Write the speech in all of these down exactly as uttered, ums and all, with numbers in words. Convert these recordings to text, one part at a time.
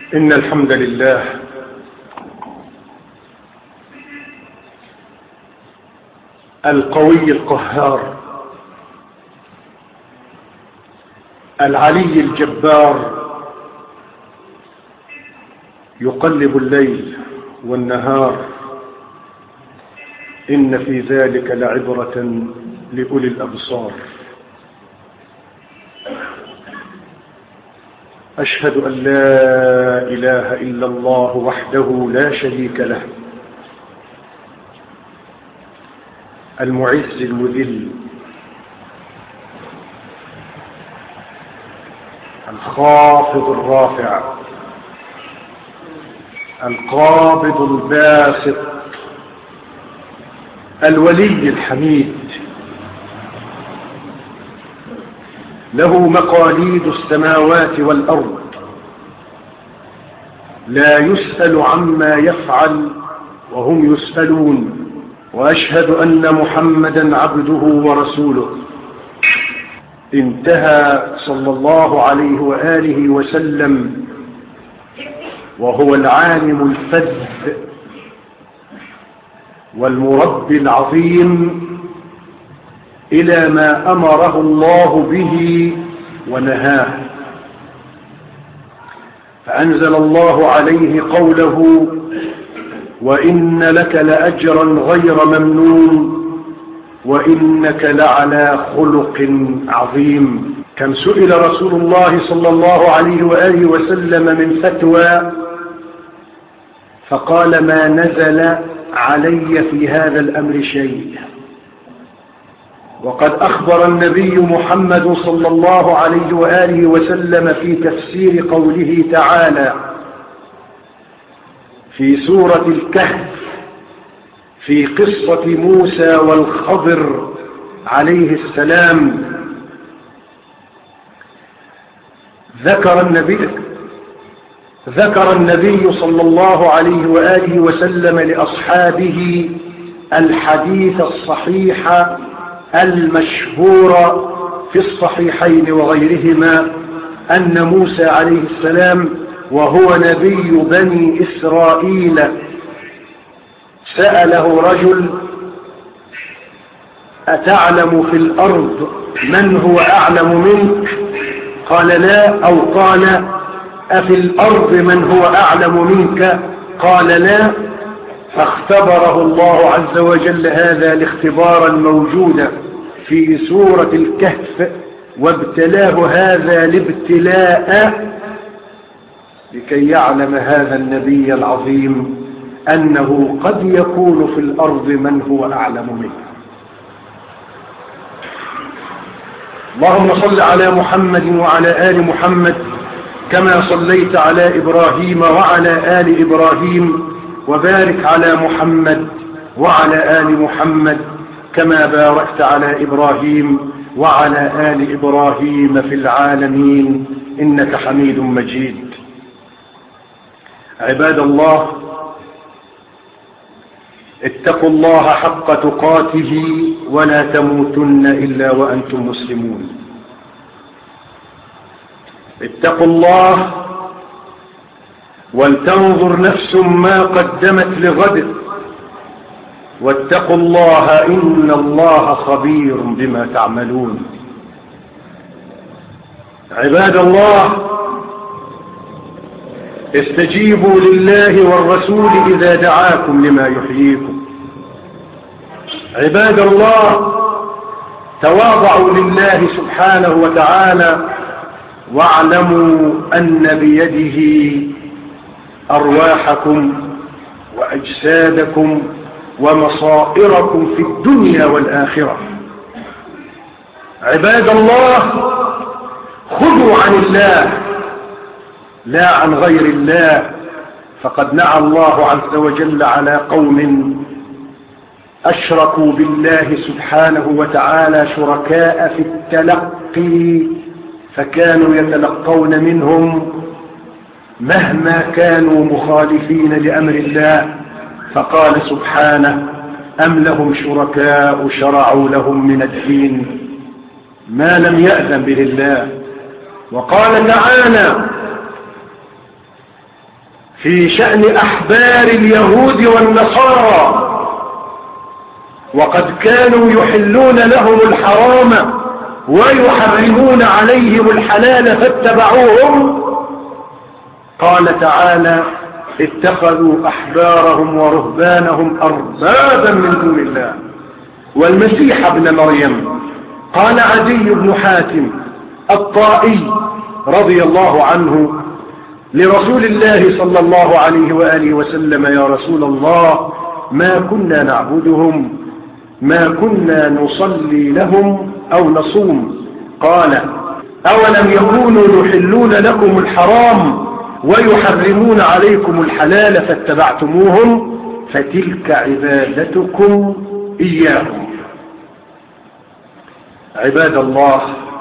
إن الحمد لله القوي القهار العلي الجبار يقلب الليل والنهار إن في ذلك لعبرة لأولي الأبصار. أشهد أن لا إله إلا الله وحده لا شريك له، المعز المذل الخافض الرافع القابض الباسط الولي الحميد، له مقاليد السماوات والأرض، لا يسأل عما يفعل وهم يسألون. وأشهد أن محمدا عبده ورسوله، انتهى صلى الله عليه وآله وسلم وهو العالم الفذ والمربي العظيم إلى ما أمره الله به ونهاه، فأنزل الله عليه قوله: وإن لك لأجرا غير ممنون وإنك لعلى خلق عظيم. كم سئل رسول الله صلى الله عليه وآله وسلم من فتوى فقال: ما نزل علي في هذا الأمر شيء. وقد أخبر النبي محمد صلى الله عليه وآله وسلم في تفسير قوله تعالى في سورة الكهف في قصة موسى والخضر عليه السلام، ذكر النبي ذكر النبي صلى الله عليه وآله وسلم لأصحابه الحديث الصحيح المشهور في الصحيحين وغيرهما أن موسى عليه السلام وهو نبي بني إسرائيل سأله رجل: أتعلم في الأرض من هو أعلم منك؟ قال: لا. أو قال: أفي الأرض من هو أعلم منك؟ قال: لا. فاختبره الله عز وجل هذا الاختبار الموجود في سورة الكهف، وابتلاه هذا الابتلاء لكي يعلم هذا النبي العظيم أنه قد يكون في الأرض من هو أعلم منه. اللهم صل على محمد وعلى آل محمد كما صليت على إبراهيم وعلى آل إبراهيم، وبارك على محمد وعلى آل محمد كما باركت على إبراهيم وعلى آل إبراهيم في العالمين إنك حميد مجيد. عباد الله، اتقوا الله حق تقاته ولا تموتن إلا وأنتم مسلمون. اتقوا الله ولتنظر نفس ما قدمت لغد، واتقوا الله إن الله خبير بما تعملون. عباد الله، استجيبوا لله والرسول إذا دعاكم لما يحييكم. عباد الله، تواضعوا لله سبحانه وتعالى واعلموا أن بيده أرواحكم وأجسادكم ومصائركم في الدنيا والآخرة. عباد الله، خذوا عن الله لا عن غير الله، فقد نعى الله عز وجل على قوم أشركوا بالله سبحانه وتعالى شركاء في التلقي، فكانوا يتلقون منهم مهما كانوا مخالفين لأمر الله. فقال سبحانه: أم لهم شركاء شرعوا لهم من الدين ما لم يأذن به الله. وقال تعالى: في شأن أحبار اليهود والنصارى، وقد كانوا يحلون لهم الحرام ويحرمون عليهم الحلال فاتبعوهم. قال تعالى: اتخذوا أحبارهم ورهبانهم أربابا من دون الله والمسيح ابن مريم. قال عدي بن حاتم الطائي رضي الله عنه لرسول الله صلى الله عليه وآله وسلم: يا رسول الله، ما كنا نعبدهم، ما كنا نصلي لهم أو نصوم. قال: أولم يكونوا يحلون لكم الحرام ويحرمون عليكم الحلال فاتبعتموهم فتلك عبادتكم إياهم. عباد الله،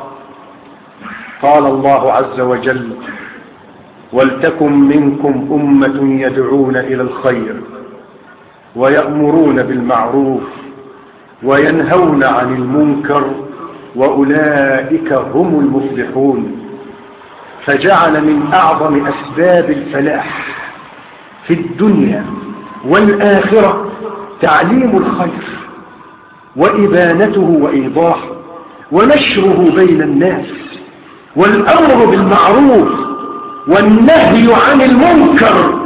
قال الله عز وجل: ولتكن منكم أمة يدعون إلى الخير ويأمرون بالمعروف وينهون عن المنكر وأولئك هم المفلحون. فجعل من أعظم أسباب الفلاح في الدنيا والآخرة تعليم الخير وإبانته وإيضاحه ونشره بين الناس، والأمر بالمعروف والنهي عن المنكر.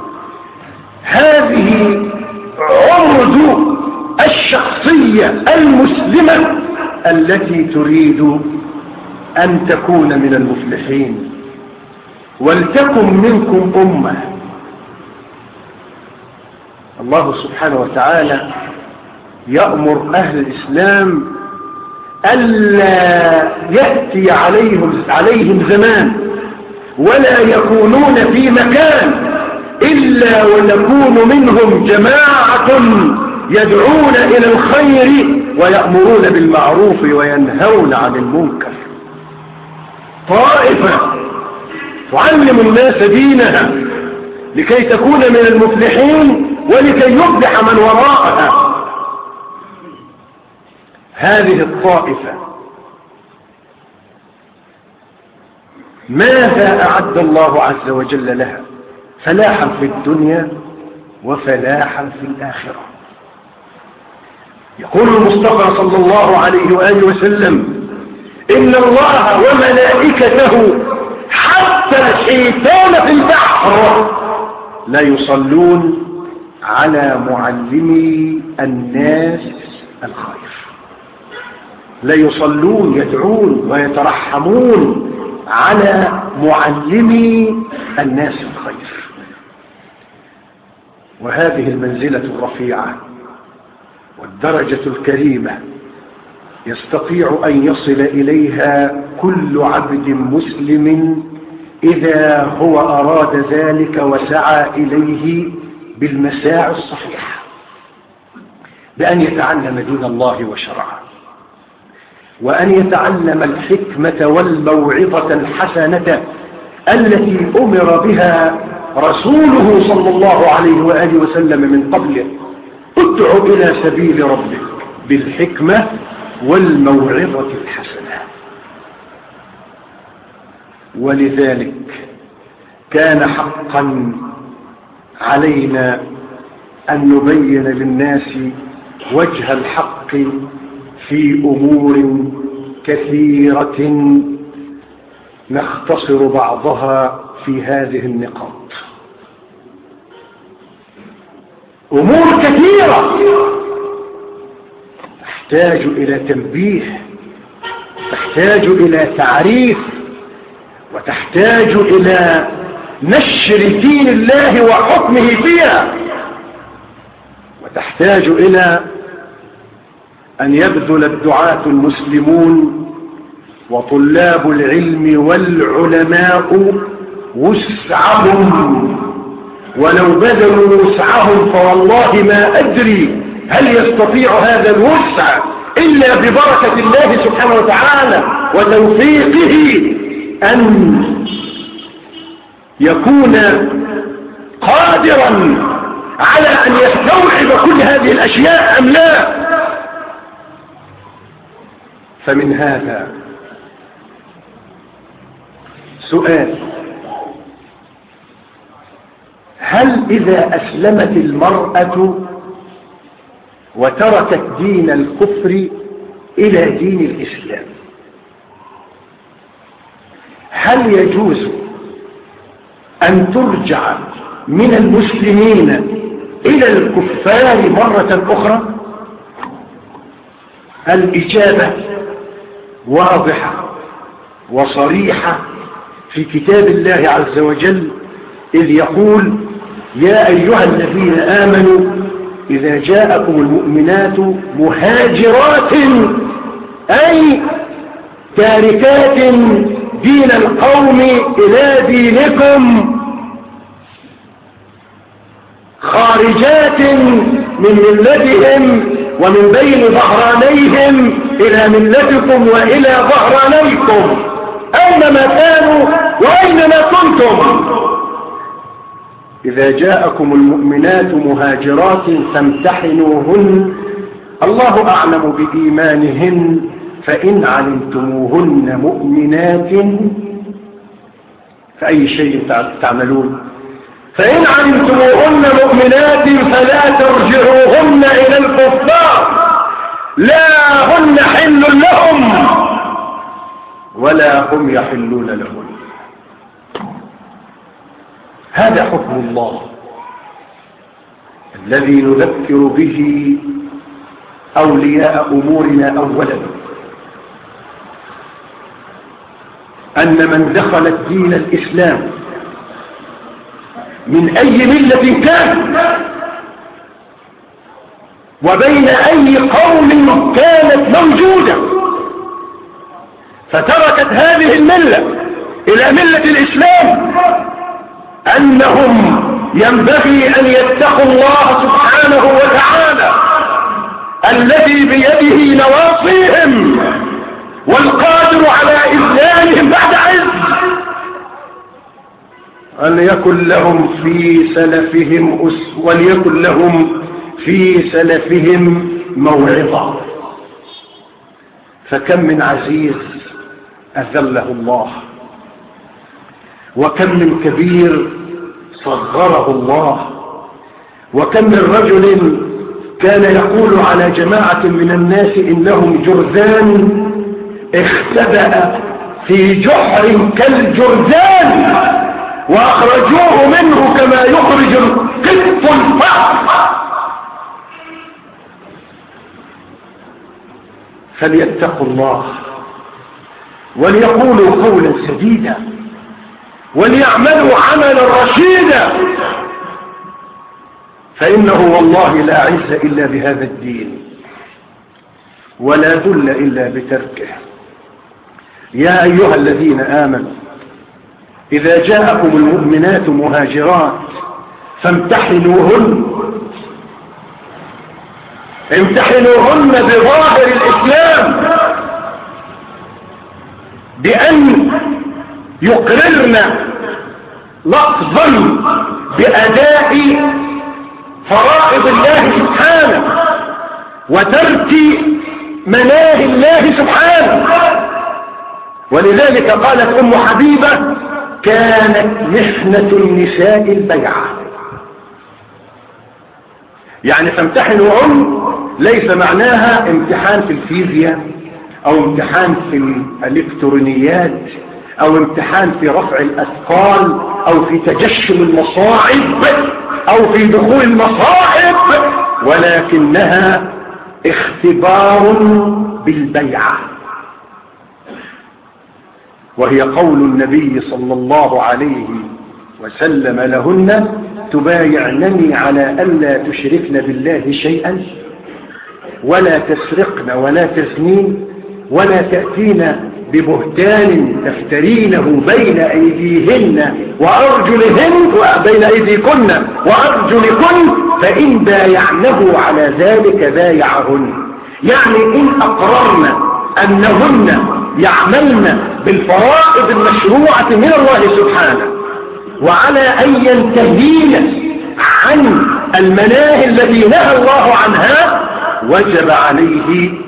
هذه عرض الشخصية المسلمة التي تريد أن تكون من المفلحين. ولتكن منكم أمة. الله سبحانه وتعالى يأمر أهل الإسلام ألا يأتي عليهم, عليهم زمان ولا يكونون في مكان إلا ونكون منهم جماعة يدعون إلى الخير ويأمرون بالمعروف وينهون عن المنكر. طائفة تعلم الناس دينها لكي تكون من المفلحين ولكي يفلح من وراءها. هذه الطائفة ماذا أعد الله عز وجل لها؟ فلاحا في الدنيا وفلاحا في الآخرة. يقول المصطفى صلى الله عليه وآله وسلم: إن الله وملائكته حتى الحيتان في البحر لا يصلون على معلمي الناس الخير. لا يصلون، يدعون ويترحمون على معلمي الناس الخير. وهذه المنزلة الرفيعة والدرجة الكريمة يستطيع أن يصل إليها كل عبد مسلم إذا هو أراد ذلك وسعى إليه بالمساعي الصحيحة، بأن يتعلم دين الله وشرعه، وأن يتعلم الحكمة والموعظة الحسنة التي أمر بها رسوله صلى الله عليه وآله وسلم من قبله: ادع إلى سبيل ربك بالحكمة والموعظة الحسنة. ولذلك كان حقا علينا أن نبين للناس وجه الحق في أمور كثيرة نختصر بعضها في هذه النقاط. أمور كثيرة تحتاج إلى تنبيه، تحتاج إلى تعريف، وتحتاج إلى نشر دين الله وحكمه فيها، وتحتاج إلى أن يبذل الدعاة المسلمون وطلاب العلم والعلماء وسعهم، ولو بذلوا وسعهم فوالله ما أدري هل يستطيع هذا الوسع إلا ببركة الله سبحانه وتعالى وتوفيقه أن يكون قادرا على أن يستوعب كل هذه الأشياء أم لا. فمن هذا سؤال: هل إذا أسلمت المرأة وتركت دين الكفر إلى دين الإسلام، هل يجوز أن ترجع من المسلمين إلى الكفار مرة أخرى؟ الإجابة واضحة وصريحة في كتاب الله عز وجل، إذ يقول: يا أيها الذين آمنوا إذا جاءكم المؤمنات مهاجرات، أي تاركات دين القوم إلى دينكم، خارجات من ملتهم ومن بين ظهرانيهم إلى ملتكم وإلى ظهرانيكم أينما كانوا وأينما كنتم. إذا جاءكم المؤمنات مهاجرات فامتحنوهن، الله أعلم بإيمانهن، فإن علمتموهن مؤمنات فأي شيء تعملون، فإن علمتموهن مؤمنات فلا ترجعوهن إلى الكفار، لا هن حل لهم ولا هم يحلون لهن. هذا حكم الله الذي نذكر به أولياء أمورنا. أولا، أن من دخل الدين الإسلام من أي ملة كان وبين أي قوم كانت موجودة فتركت هذه الملة إلى ملة الإسلام، أنهم ينبغي أن يتقوا الله سبحانه وتعالى الذي بيده نواصيهم والقادر على إذلالهم بعد عز، أن يكن لهم في سلفهم أس وليكن لهم في سلفهم موعظة. فكم من عزيز أذله الله، وكم من كبير صغره الله، وكم من رجل كان يقول على جماعة من الناس إنهم جرذان اختبأ في جحر كالجرذان وأخرجوه منه كما يخرج القط الفأر. فليتقوا الله وليقولوا قولا سديدا وليعملوا عملا رشيدا، فإنه والله لا عز إلا بهذا الدين ولا ذل إلا بتركه. يا أيها الذين آمنوا إذا جاءكم المؤمنات مهاجرات فامتحنوهن، امتحنوهن بظاهر الإسلام، بأن يقررن لفظا بأداء فرائض الله سبحانه وترك مناهي الله سبحانه. ولذلك قالت أم حبيبة: كانت محنة النساء البيعة. يعني فامتحنوهن ليس معناها امتحان في الفيزياء أو امتحان في الإلكترونيات أو امتحان في رفع الأثقال أو في تجشم المصاعب أو في دخول المصائب، ولكنها اختبار بالبيعة، وهي قول النبي صلى الله عليه وسلم لهن: تبايعنني على ألا تشركن بالله شيئا ولا تسرقن ولا تزنين ولا تأتين ببهتان تفترينه بين أيديهن وأرجلهن وبين أيديكن وأرجلكن، فإن بايعنه على ذلك بايعهن. يعني إن أقررن أنهن يعملن بالفرائض المشروعة من الله سبحانه وعلى أن ينتهين عن المناهي التي نهى الله عنها، وجب عليه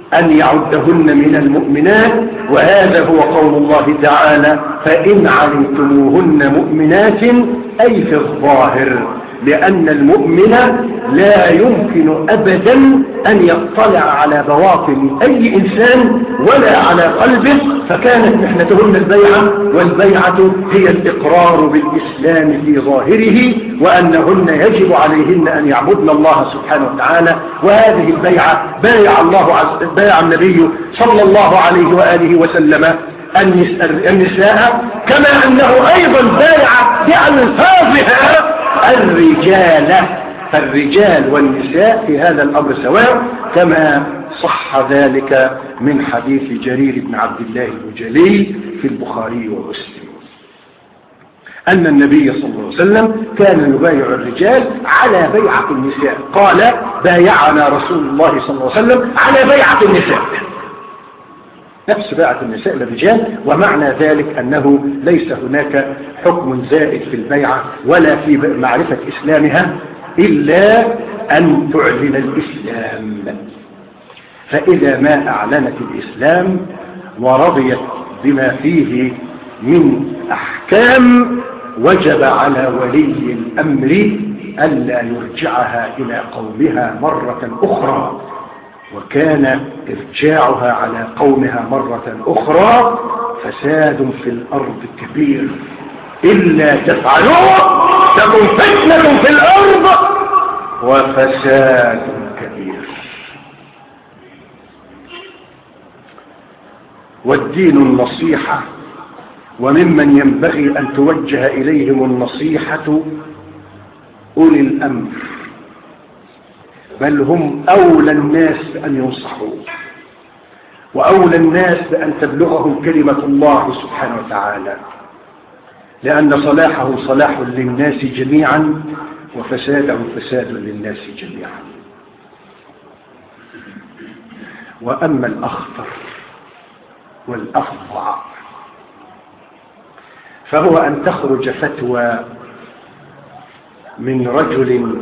أن يعدهن من المؤمنات، وهذا هو قول الله تعالى: فإن علمتموهن مؤمنات، أي في الظاهر، لأن المؤمن لا يمكن أبدا أن يطلع على بواطن أي إنسان ولا على قلبه، فكانت محنتهن البيعة، والبيعة هي الإقرار بالإسلام في ظاهره، وأنهن يجب عليهن أن يعبدن الله سبحانه وتعالى. وهذه البيعة بايع الله عز بايع النبي صلى الله عليه وآله وسلم النساء، كما أنه أيضا بايع بألفاظها الرجال، فالرجال والنساء في هذا الأمر سواء، كما صح ذلك من حديث جرير بن عبد الله البجلي في البخاري ومسلم، أن النبي صلى الله عليه وسلم كان يبايع الرجال على بيعة النساء. قال: بايعنا رسول الله صلى الله عليه وسلم على بيعة النساء، نفس بيعة النساء للرجال. ومعنى ذلك أنه ليس هناك حكم زائد في البيعة ولا في معرفة إسلامها إلا أن تعلن الإسلام. فإذا ما أعلنت الإسلام ورضيت بما فيه من أحكام، وجب على ولي الأمر ألا يرجعها إلى قومها مرة أخرى، وكان إرجاعها على قومها مرة أخرى فساد في الأرض كبير، إلا تفعلوه تكن فتنة في الأرض وفساد كبير. والدين النصيحة، وممن ينبغي أن توجه إليهم النصيحة أولي الأمر، بل هم أولى الناس أن ينصحوا، وأولى الناس بأن تبلغهم كلمة الله سبحانه وتعالى، لأن صلاحه صلاح للناس جميعا، وفساده فساد للناس جميعا. وأما الأخطر والأفظع فهو أن تخرج فتوى من رجل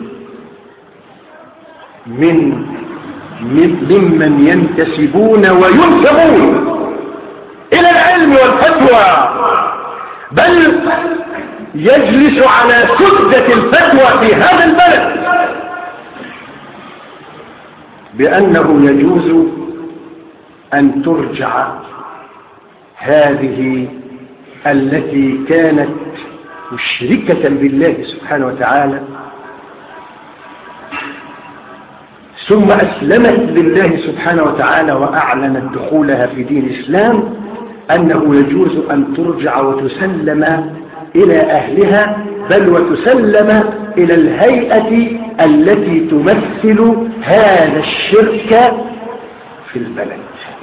من ممن ينتسبون وينسبون إلى العلم والفتوى، بل يجلس على سدة الفتوى في هذا البلد، بأنه يجوز أن ترجع هذه التي كانت مشركة بالله سبحانه وتعالى ثم أسلمت لله سبحانه وتعالى وأعلنت دخولها في دين الإسلام، أنه يجوز أن ترجع وتسلم إلى أهلها، بل وتسلم إلى الهيئة التي تمثل هذا الشرك في البلد.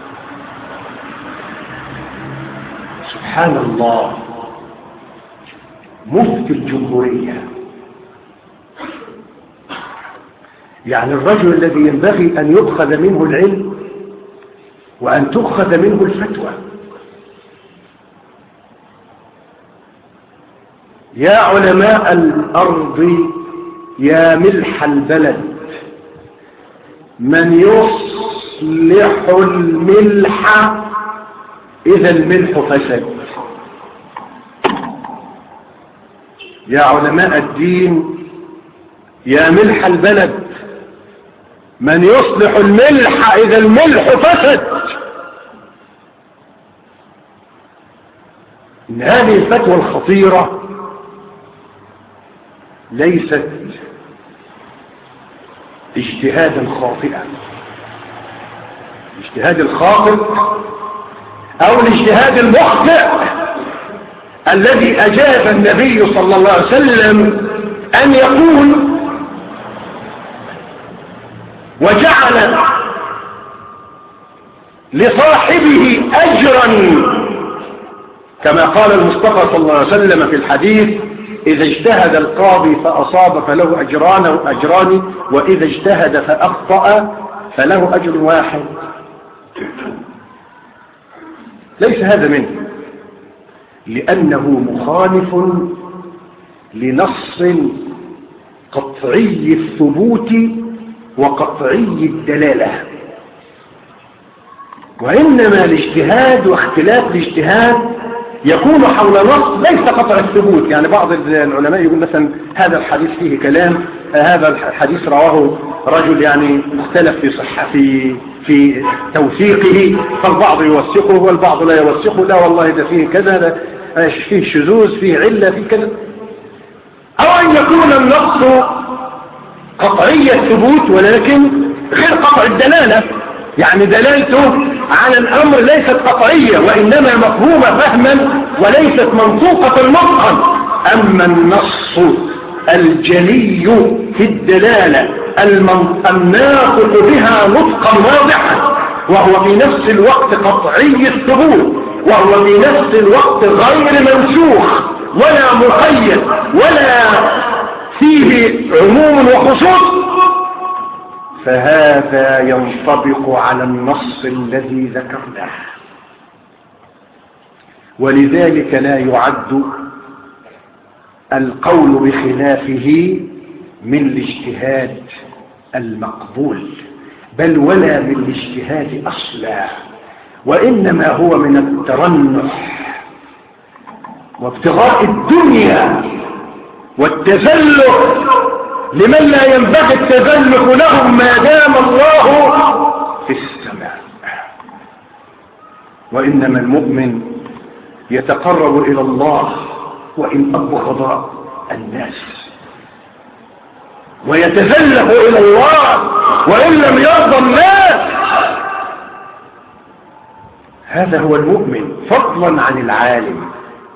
سبحان الله، مفتي الجمهورية، يعني الرجل الذي ينبغي أن يؤخذ منه العلم وأن تؤخذ منه الفتوى. يا علماء الأرض، يا ملح البلد، من يصلح الملح إذا الملح فسد. يا علماء الدين، يا ملح البلد، من يصلح الملح إذا الملح فسد. إن هذه الفتوى الخطيرة ليست اجتهادا خاطئا، الاجتهاد الخاطئ أو الاجتهاد المخطئ الذي أجاب النبي صلى الله عليه وسلم أن يقول وجعل لصاحبه أجرا، كما قال المصطفى صلى الله عليه وسلم في الحديث: إذا اجتهد القاضي فأصاب فله أجران وأجران، وإذا اجتهد فأخطأ فله أجر واحد. ليس هذا منه، لأنه مخالف لنص قطعي الثبوت وقطعي الدلالة. وإنما الاجتهاد واختلاف الاجتهاد يكون حول نص ليس قطع الثبوت. يعني بعض العلماء يقول مثلا هذا الحديث فيه كلام، هذا الحديث رواه رجل يعني مختلف في صحة في في توثيقه، فالبعض يوثقه والبعض لا يوثقه، لا والله ده فيه كذا، فيه شذوذ، فيه علة، فيه كذا. أو أن يكون النص قطعي الثبوت ولكن غير قطع الدلالة، يعني دلالته على الأمر ليست قطعية وإنما مفهومة فهما وليست منطوقة نطقا. أما النص الجلي في الدلالة الناطق بها نطقا واضحا، وهو في نفس الوقت قطعي الثبوت، وهو في نفس الوقت غير منسوخ ولا مقيد ولا فيه عموم وخصوص، فهذا ينطبق على النص الذي ذكرناه. ولذلك لا يعد القول بخلافه من الاجتهاد المقبول، بل ولا من الاجتهاد أصلا، وإنما هو من الترنح وابتغاء الدنيا والتزلق لمن لا ينبغي التزلق لهم ما دام الله في السماء. وإنما المؤمن يتقرب إلى الله وإن أبغض الناس، ويتزلق إلى الله وإن لم يرضى الناس. هذا هو المؤمن فضلا عن العالم.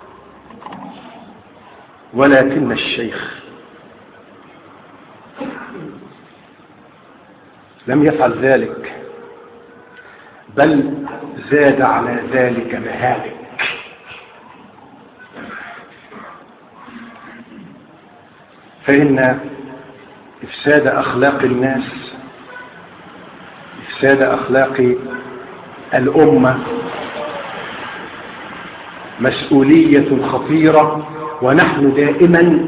ولكن الشيخ لم يفعل ذلك، بل زاد على ذلك مهالك. فإن إفساد أخلاق الناس، إفساد أخلاق الأمة مسؤولية خطيرة، ونحن دائما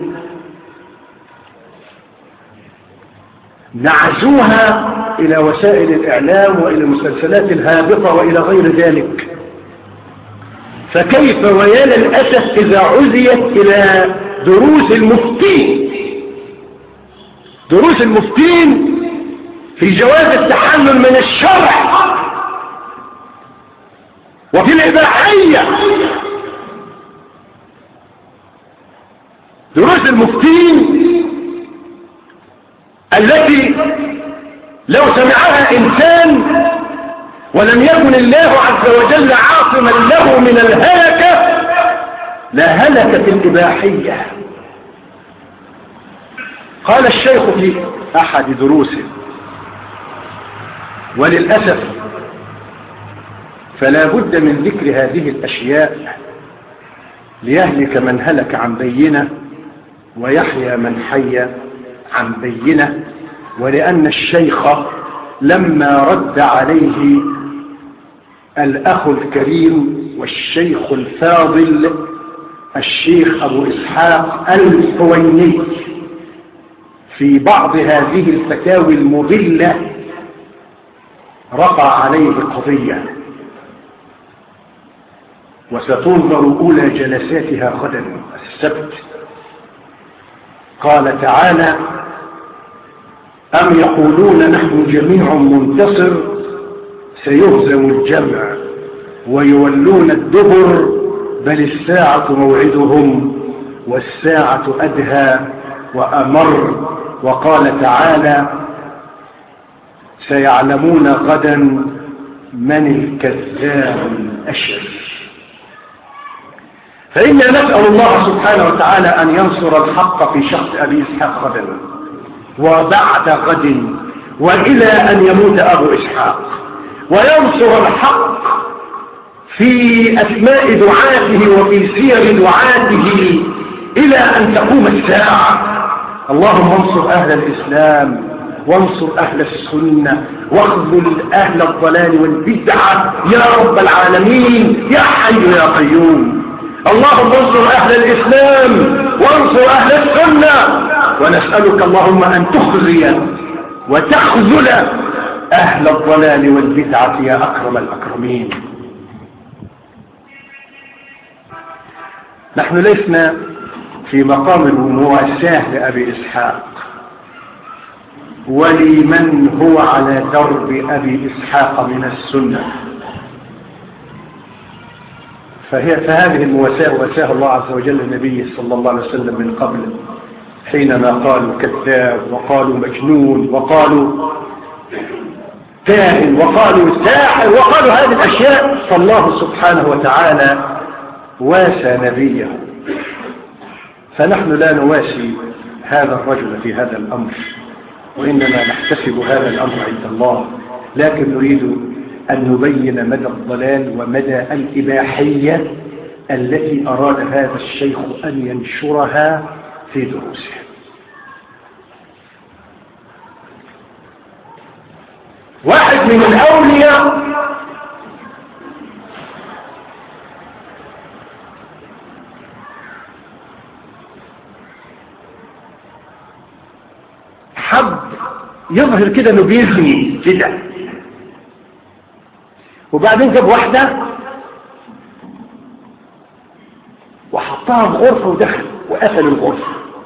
نعزوها إلى وسائل الإعلام وإلى المسلسلات الهابطة وإلى غير ذلك. فكيف ويا للأسف إذا عزيت إلى دروس المفتين، دروس المفتين في جواز التحلل من الشرع وفي الإباحية، دروس المفتين التي لو سمعها إنسان ولم يكن الله عز وجل عاصما له من الهلكة لهلكت الإباحية. قال الشيخ في أحد دروسه: وللأسف فلا بد من ذكر هذه الأشياء ليهلك من هلك عن بينة ويحيى من حي عن بينة. ولأن الشيخ لما رد عليه الأخ الكريم والشيخ الفاضل الشيخ أبو إسحاق الحويني في بعض هذه الفتاوى المضلة، رفع عليه قضية وستنظر أولى جلساتها غدا السبت. قال تعالى: أم يقولون نحن جميع منتصر سيهزم الجمع ويولون الدبر بل الساعة موعدهم والساعة أدهى وأمر. وقال تعالى: سيعلمون غدا من الكذاب الأشر. فإنا نسأل الله سبحانه وتعالى أن ينصر الحق في شخص أبي إسحاق غدا وبعد غد وإلى أن يموت أبو إسحاق، وينصر الحق في أسماء دعاته وفي سير دعاته إلى أن تقوم الساعة. اللهم انصر أهل الإسلام وانصر أهل السنة واخذل أهل الضلال والبدعة يا رب العالمين يا حي يا قيوم. اللهم انصر أهل الإسلام وانصر أهل السنة، ونسألك اللهم أن تخزي وتخذل أهل الضلال والبدعة يا أكرم الأكرمين. نحن لسنا في مقام المواساة لأبي إسحاق ولمن هو على درب أبي إسحاق من السنة، فهي فهذه المواساة واساها الله عز وجل النبي صلى الله عليه وسلم من قبل، حينما قالوا كذاب وقالوا مجنون وقالوا كاهن وقالوا ساحر وقالوا هذه الأشياء، فالله سبحانه وتعالى واسى نبيه، فنحن لا نواسي هذا الرجل في هذا الأمر، وإنما نحتسب هذا الأمر عند الله، لكن نريد أن نبين مدى الضلال ومدى الإباحية التي أراد هذا الشيخ أن ينشرها في دروسه. واحد من الأولياء حب يظهر كده انه بيزني كده، وبعدين جاب واحدة وحطها في غرفة ودخل وقفل الغرفة.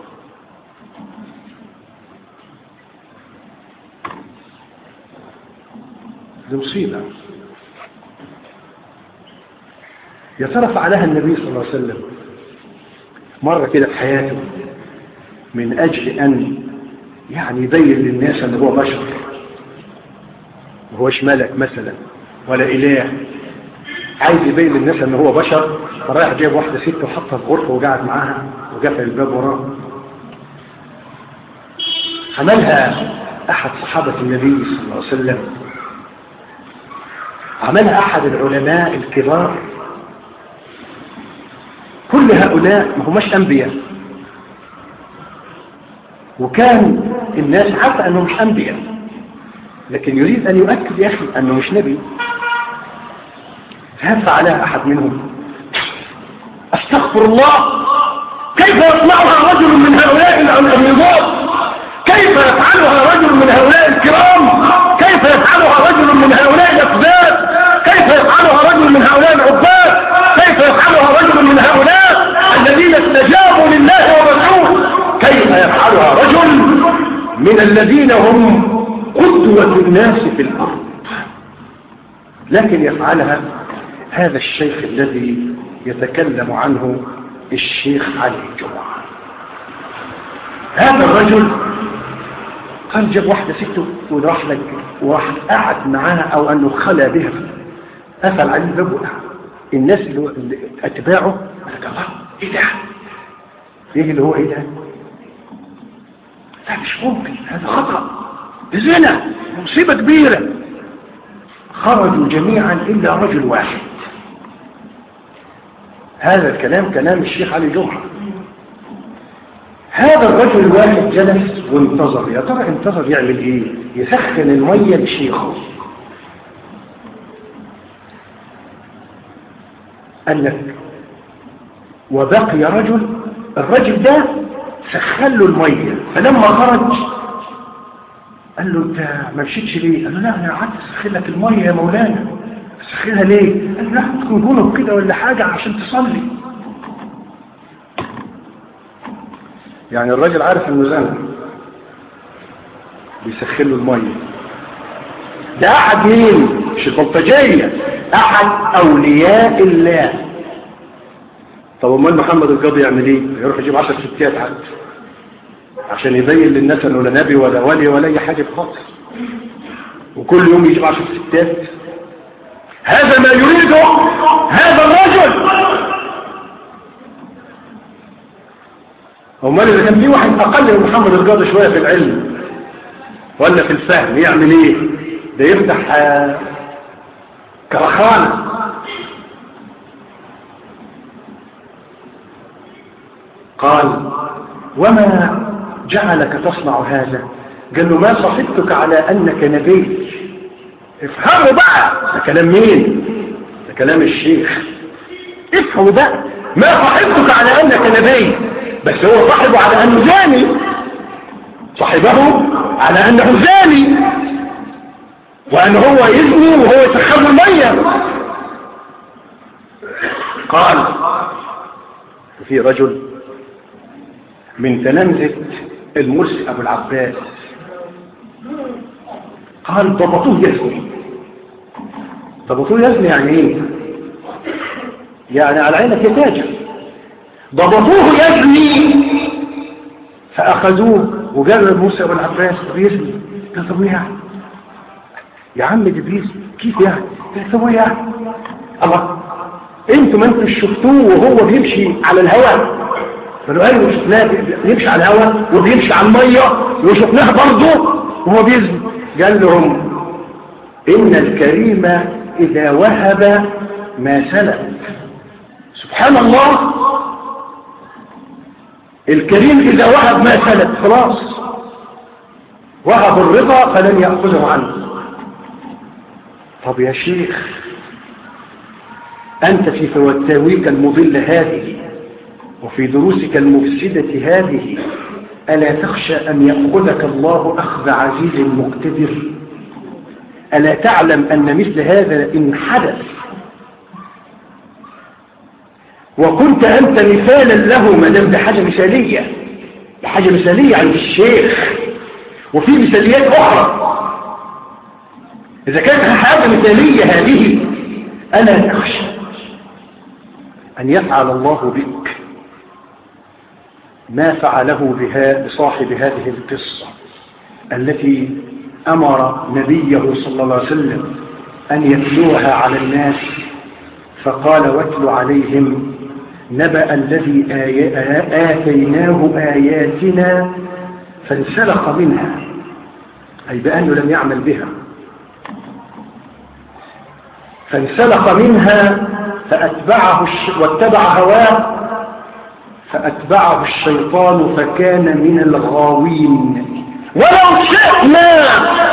دي مصيبة. يا ترى فعلها النبي صلى الله عليه وسلم مرة كده في حياته من أجل أن يعني يبين للناس أنه هو بشر وهوش ملك مثلا ولا إله، عايز يبين للناس أنه هو بشر، فرايح جايب واحدة ست وحطها في غرفة وقعد معاها وقفل الباب وراه. عملها أحد صحابة النبي صلى الله عليه وسلم، عملها أحد العلماء الكبار. كل هؤلاء ما هماش أنبياء، وكان الناس عارفة أنه مش أنبياء، لكن يريد أن يؤكد يا أخي أنه مش نبي. هل فعلها أحد منهم؟ أستغفر الله، كيف يصنعها رجل من هؤلاء النظام؟ كيف يفعلها رجل من هؤلاء الكرام؟ كيف يفعلها رجل من هؤلاء الأفذاذ؟ كيف يفعلها رجل من هؤلاء العباد؟ كيف يفعلها رجل من هؤلاء الذين استجابوا لله ورسوله؟ كيف يفعلها رجل من الذين هم قدوة الناس في الأرض؟ لكن يفعلها هذا الشيخ الذي يتكلم عنه الشيخ علي جمعة. هذا الرجل قال جاب واحدة سته وراح لك وراح قعد معاها، أو أنه خلى بها، قفل عليه الباب وقع. الناس اللي أتباعه قال الله إيه ده؟ إيه اللي هو إيه ده؟ لا مش ممكن، هذا خطأ، زنا، مصيبة كبيرة. خرجوا جميعا إلا رجل واحد. هذا الكلام كلام الشيخ علي جمعة. هذا الرجل الواحد جلس وانتظر. يا ترى انتظر يعمل ايه؟ يسخن المية لشيخه. قال لك وبقي رجل، الرجل ده سخن له المية، فلما خرج قال له انت ما مشيتش ليه؟ قال له لا انا قعدت اسخن لك المية يا مولانا. اسخنها ليه؟ قال له لا تكون جنب كده ولا حاجة عشان تصلي. يعني الراجل عارف انه زنا بيسخن له المية. ده احد مين؟ مش البلطجية، احد اولياء الله. طب امال محمد القاضي يعمل ايه؟ يروح يجيب عشر ستات حد عشان يبين للناس انه لا نبي ولا ولي ولا اي حاجه خالص، وكل يوم يجيب عشر ستات. هذا ما يريده هذا الرجل. امال اذا كان في واحد اقل من محمد القاضي شويه في العلم ولا في الفهم يعمل ايه؟ ده يفتح كرخانه. قال وما جعلك تصنع هذا؟ قال له ما صحبتك على أنك نبي. افهموا بقى، ده كلام مين؟ ده كلام الشيخ. افهموا بقى، ما صحبتك على أنك نبي، بس هو صاحبه على أنه زاني، صاحبه على أنه زاني. وأن هو يزني وهو يسخب المية. قال في رجل من تلامذة المرسي أبو العباس قال ضبطوه يزني. ضبطوه يزني يعني ايه؟ يعني على عينك يا تاجر. ضبطوه يزني فأخذوه وقالوا لمرسي أبو العباس طب يزني. قال طب يعني يا عم جبريل كيف يعني؟ طب يعني الله انتوا ما انتوا شفتوه وهو بيمشي على الهواء. قالوا ايوه شفناه بيمشي على الهواء وبيمشي على الميه وشفناه برضه وهو بيزني. قال لهم ان الكريم اذا وهب ما سلب. سبحان الله. الكريم اذا وهب ما سلب خلاص وهب الرضا فلن يأخذه عنه. طب يا شيخ أنت في فتاويك المضلة هذه وفي دروسك المفسدة هذه ألا تخشى أن يأخذك الله أخذ عزيز مقتدر؟ ألا تعلم أن مثل هذا إن حدث وكنت أنت مثالا له ما دام ده حاجة مثالية حاجة مثالية عند الشيخ وفي مثاليات أخرى إذا كانت حاجة مثالية هذه ألا تخشى أن يفعل الله بك ما فعله بها بصاحب هذه القصة التي أمر نبيه صلى الله عليه وسلم أن يتلوها على الناس فقال واتل عليهم نبأ الذي آتيناه آياتنا فانسلخ منها أي بأنه لم يعمل بها فانسلخ منها فأتبعه الش... واتبع هواه فأتبعه الشيطان فكان من الغاوين. ولو شئنا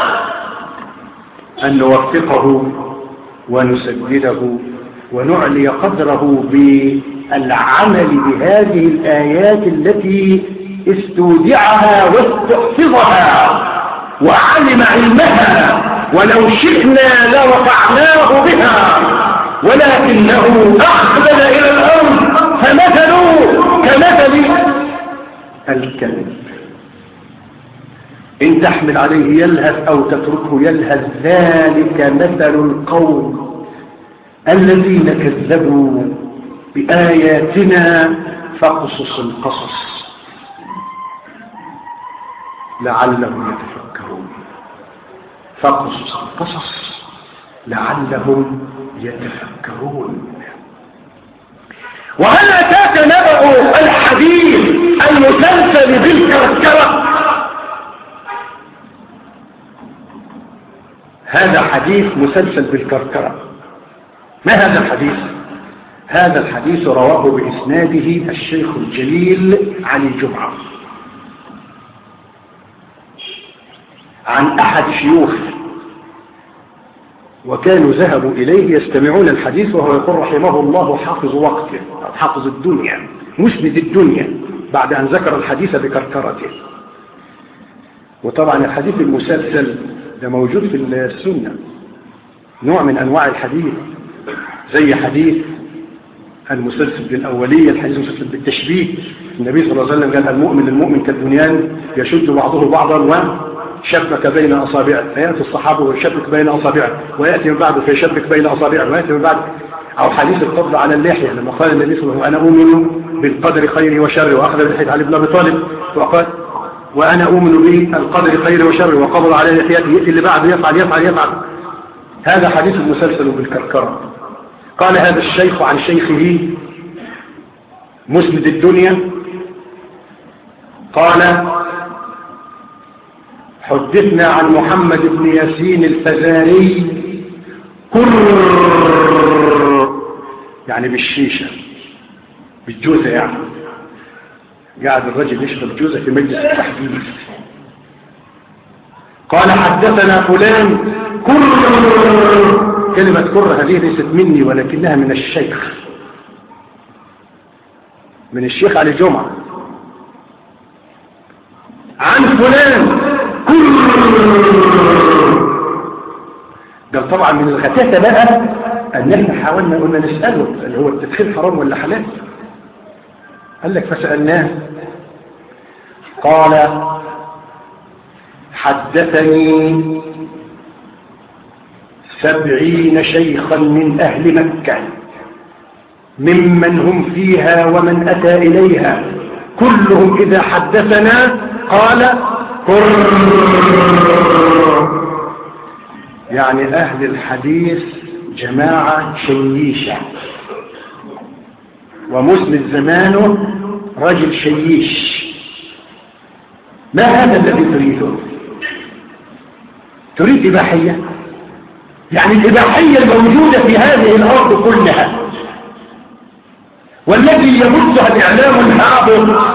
أن نوفقه ونسدده ونعلي قدره بالعمل بهذه الآيات التي استودعها واستحفظها وعلم علمها ولو شئنا لرفعناه بها ولكنه أخلد إلى الأرض فمثلوا كمثل الكلب إن تحمل عليه يلهث أو تتركه يلهث ذلك مثل القوم الذين كذبوا بآياتنا فاقصص القصص لعلهم يتفكرون. فاقصص القصص لعلهم يتفكرون. وهل أتاك نبأ الحديث المسلسل بالكركرة؟ هذا حديث مسلسل بالكركرة. ما هذا الحديث؟ هذا الحديث رواه بإسناده الشيخ الجليل علي جمعة عن أحد شيوخه وكانوا ذهبوا إليه يستمعون الحديث وهو يقول رحمه الله حافظ وقته حافظ الدنيا مسند الدنيا بعد أن ذكر الحديث بكركرته. وطبعا الحديث المسلسل ده موجود في السنة نوع من أنواع الحديث زي حديث المسلسل بالأولية الحديث المسلسل بالتشبيه. النبي صلى الله عليه وسلم قال المؤمن للمؤمن كالبنيان يشد بعضه بعضا وشبك بين أصابعه فيأتي الصحابة ويشبك بين أصابعه ويأتي من بعده فيشبك بين أصابعه ويأتي من بعد أو حديث القبض على اللحية لما قال النبي صلى الله عليه وسلم أنا أؤمن بالقدر خيره وشره وأخذ بالحديث علي بن أبي طالب وقال وأنا أؤمن بالقدر خيره وشره وقبض على لحيته يأتي اللي بعده يفعل يفعل يفعل. هذا حديث المسلسل بالكركرة. قال هذا الشيخ عن شيخه مسند الدنيا قال حدثنا عن محمد بن ياسين الفزاري كر يعني بالشيشة بالجوزة يعني قاعد الرجل يشرب جوزة في مجلس التحديث. قال حدثنا فلان كر كلمة كر هذه ليست مني ولكنها من الشيخ من الشيخ علي جمعة عن فلان كر طبعا من الغتاتة بقى أن احنا حاولنا قلنا نسأله اللي هو التدخين حرام ولا حلال. قال لك فسألناه قال حدثني سبعين شيخا من أهل مكة ممن هم فيها ومن أتى إليها كلهم إذا حدثنا قال قر، يعني أهل الحديث جماعة شييشة، ومسند زمانه رجل شييش. ما هذا الذي تريده؟ تريد إباحية؟ يعني الإباحية الموجودة في هذه الأرض كلها والذي يمسها الإعلام الهابط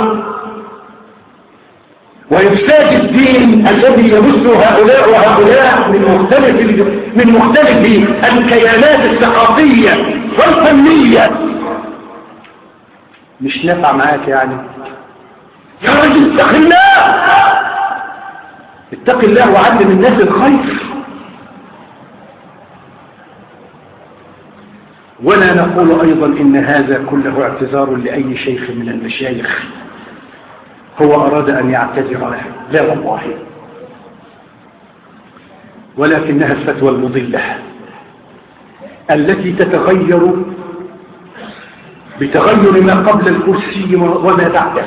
وإفساد الدين الذي يمس هؤلاء وهؤلاء من مختلف من مختلف الكيانات الثقافية والفنية مش نافع معاك يعني؟ يا رجل اتق الله، اتق الله وعلم الناس الخير. ولا نقول أيضا إن هذا كله اعتذار لأي شيخ من المشايخ هو أراد أن يعتذر له، لا والله، ولكنها الفتوى المضلة التي تتغير بتغير ما قبل الكرسي وما بعده.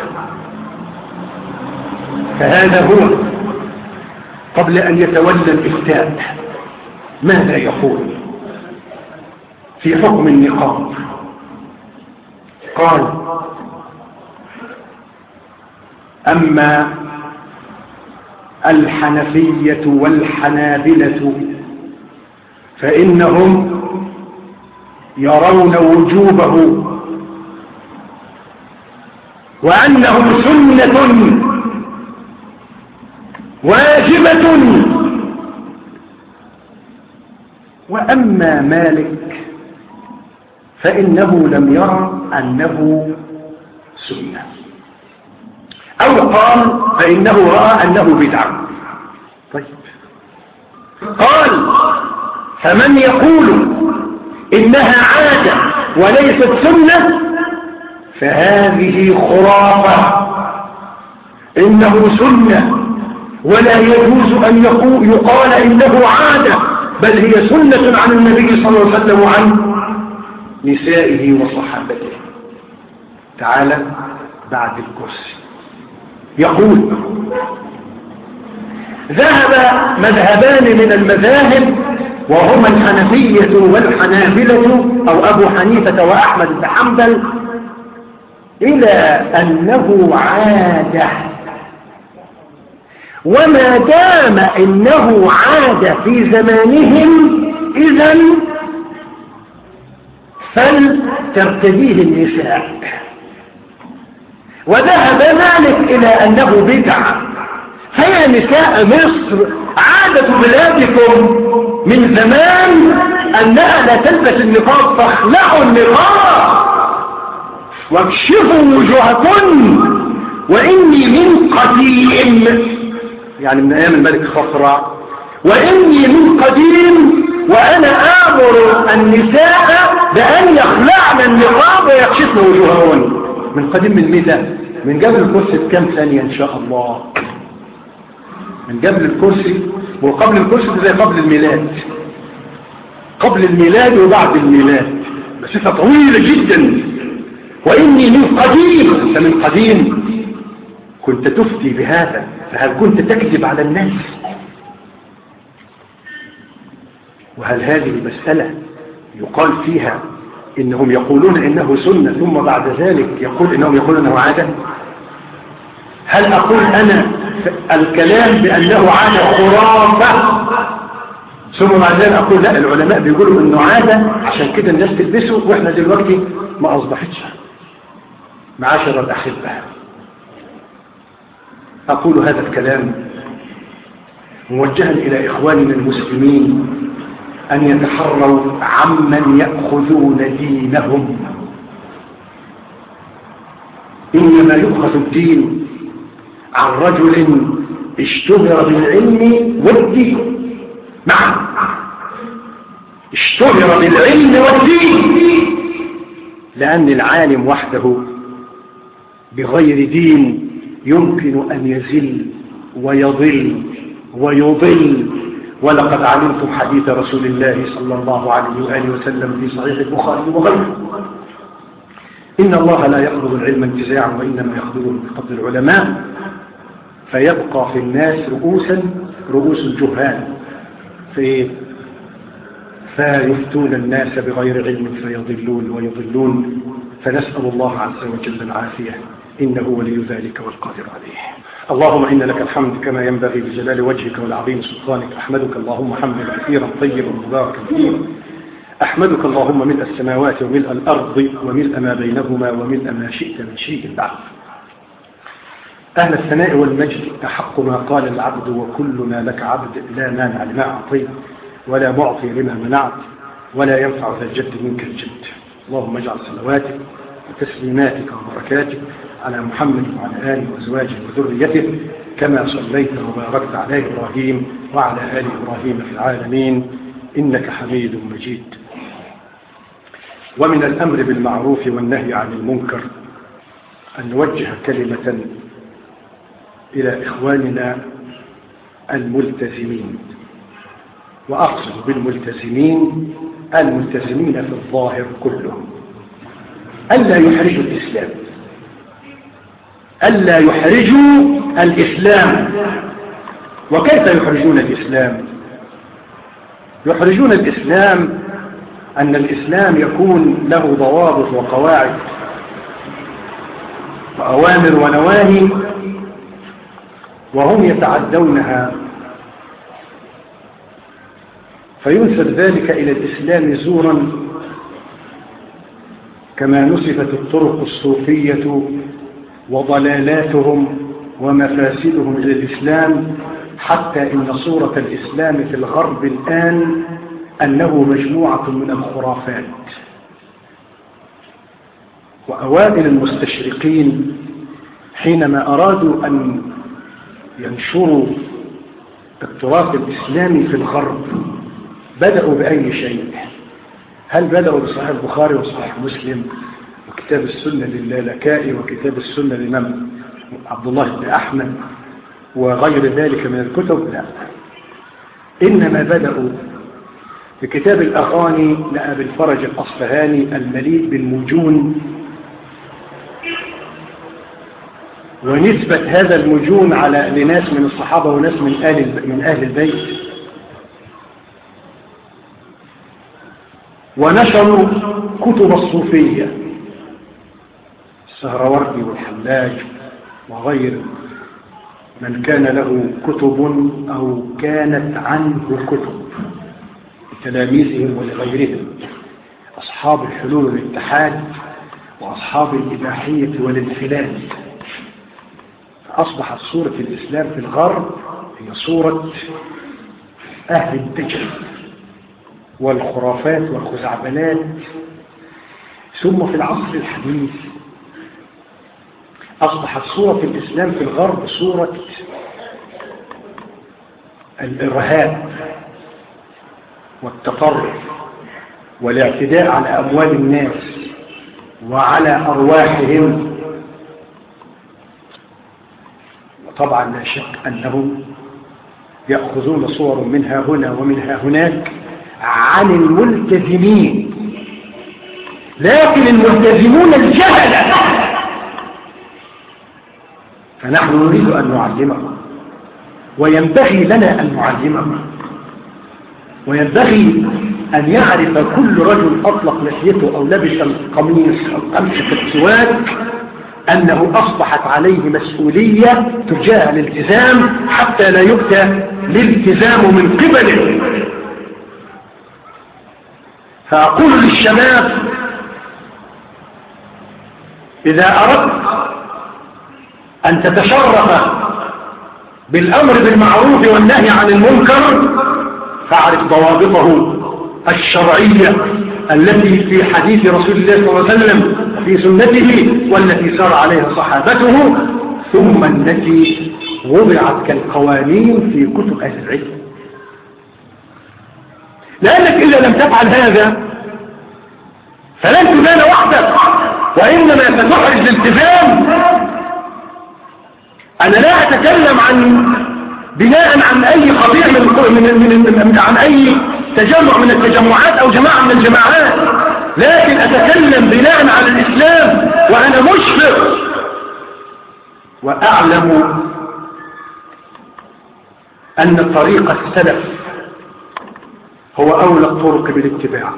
فهذا هو قبل أن يتولى الإفتاء ماذا يقول في حكم النقاب؟ قال أما الحنفية والحنابلة فإنهم يرون وجوبه وأنه سنة واجبة، وأما مالك فإنه لم يرى أنه سنة، أو قال فإنه رأى أنه بدعة. طيب قال فمن يقول إنها عادة وليست سنة فهذه خرافة، إنه سنة ولا يجوز أن يقال إنه عادة، بل هي سنة عن النبي صلى الله عليه وسلم وعن نسائه وصحابته. تعالى بعد الكرسي يقول ذهب مذهبان من المذاهب وهما الحنفية والحنابلة أو أبو حنيفة وأحمد بن حنبل إلى أنه عادة، وما دام إنه عادة في زمانهم إذن فلترتديه النساء. وذهب مالك إلى أنه بدعة. فيا نساء مصر عادة بلادكم من زمان أنها لا تلبس النقاب، فاخلعوا النقاب واكشفوا وجوهكن، وإني من قديم، يعني من أيام الملك خفرع، وإني من قديم وأنا آمر النساء بأن يخلعن النقاب ويكشفن وجوههن. من قديم من متى؟ من قبل الكرسي بكم ثانية إن شاء الله، من قبل الكرسي. وقبل الكرسي زي قبل الميلاد، قبل الميلاد وبعد الميلاد، مسافة طويلة جدا. وإني من قديم، أنت من قديم كنت تفتي بهذا، فهل كنت تكذب على الناس؟ وهل هذه مسألة يقال فيها إنهم يقولون إنه سنة ثم بعد ذلك يقول إنهم يقولون إنه عادة؟ هل أقول أنا الكلام بأنه عادة خرافة ثم بعد ذلك أقول لا العلماء بيقولوا إنه عادة عشان كده الناس تلبسه وإحنا دلوقتي ما أصبحتش؟ معاشر الأحبة، أقول هذا الكلام موجها إلى إخواننا المسلمين أن يتحروا عمن يأخذون دينهم. إنما يؤخذ الدين عن رجل اشتهر بالعلم والدين معا، اشتهر بالعلم والدين، لأن العالم وحده بغير دين يمكن أن يزل ويضل ويضل. ولقد علمتم حديث رسول الله صلى الله عليه وآله وسلم في صحيح البخاري وغيره: إن الله لا يقبض العلم انتزاعا وإنما يقبضه بفضل العلماء، فيبقى في الناس رؤوسا رؤوس الجهال في فيفتون الناس بغير علم فيضلون ويضلون. فنسأل الله عز وجل العافية، إنه ولي ذلك والقادر عليه. اللهم إن لك الحمد كما ينبغي لجلال وجهك والعظيم سلطانك. أحمدك اللهم حمدا كثيرا طيبا مباركا فيه. أحمدك اللهم ملء السماوات وملء الأرض وملء ما بينهما وملء ما شئت من شيء بعد. أهل الثناء والمجد أحق ما قال العبد وكلنا لك عبد، لا مانع لما أعطيت ولا معطي لما منعت ولا ينفع ذا الجد منك الجد. اللهم اجعل صلواتك وتسليماتك وبركاتك على محمد وعلى آله وأزواجه وذريته كما صليت وباركت على إبراهيم وعلى آل إبراهيم في العالمين إنك حميد مجيد. ومن الأمر بالمعروف والنهي عن المنكر أن نوجه كلمة إلى إخواننا الملتزمين، وأقصد بالملتزمين الملتزمين في الظاهر كلهم، ألا يحرجوا الإسلام، ألا يحرجوا الإسلام. وكيف يحرجون الإسلام؟ يحرجون الإسلام أن الإسلام يكون له ضوابط وقواعد وأوامر ونواهي، وهم يتعدونها، فينسب ذلك إلى الإسلام زورا، كما نسبت الطرق الصوفية وضلالاتهم ومفاسدهم إلى الإسلام، حتى إن صورة الإسلام في الغرب الآن أنه مجموعة من الخرافات. وأوائل المستشرقين حينما أرادوا أن ينشروا التراث الإسلامي في الغرب بدأوا بأي شيء؟ هل بدأوا بصحيح البخاري وصحيح مسلم وكتاب السنة للالكائي وكتاب السنة للإمام عبد الله بن أحمد وغير ذلك من الكتب؟ لا، إنما بدأوا بكتاب الأغاني لأبي الفرج الأصفهاني المليء بالمجون، ونسبة هذا المجون على لناس من الصحابة وناس من أهل من أهل البيت. ونشروا كتب الصوفية، السهروردي والحلاج وغير من كان له كتب أو كانت عنه كتب لتلاميذهم ولغيرهم، أصحاب الحلول والاتحاد وأصحاب الإباحية والانفلات. فأصبحت صورة الإسلام في الغرب هي صورة أهل الدجل والخرافات والخزعبلات. ثم في العصر الحديث أصبحت صورة الإسلام في الغرب صورة الإرهاب والتطرف والاعتداء على أموال الناس وعلى أرواحهم. وطبعا لا شك أنهم يأخذون صور منها هنا ومنها هناك عن الملتزمين، لكن الملتزمون الجهلة، فنحن نريد أن نعلمهم، وينبغي لنا أن نعلمهم، وينبغي أن يعرف كل رجل أطلق لحيته أو لبس القميص أو أمسك السواك أنه أصبحت عليه مسؤولية تجاه الالتزام، حتى لا يؤتى الالتزام من قبله. فأقول للشباب: إذا أردت أن تتشرف بالأمر بالمعروف والنهي عن المنكر فاعرف ضوابطه الشرعية التي في حديث رسول الله صلى الله عليه وسلم في سنته، والتي سار عليها صحابته، ثم التي وضعت كالقوانين في كتب أهل العلم. لأنك إذا لم تفعل هذا فلن تبان وحدك، وإنما ستحرج الالتزام. أنا لا أتكلم عن بناء عن أي قضية من, من, من, من عن أي تجمع من التجمعات أو جماعة من الجماعات، لكن أتكلم بناء على الإسلام، وأنا مشفق وأعلم أن طريق السلف هو أولى الطرق بالاتباع،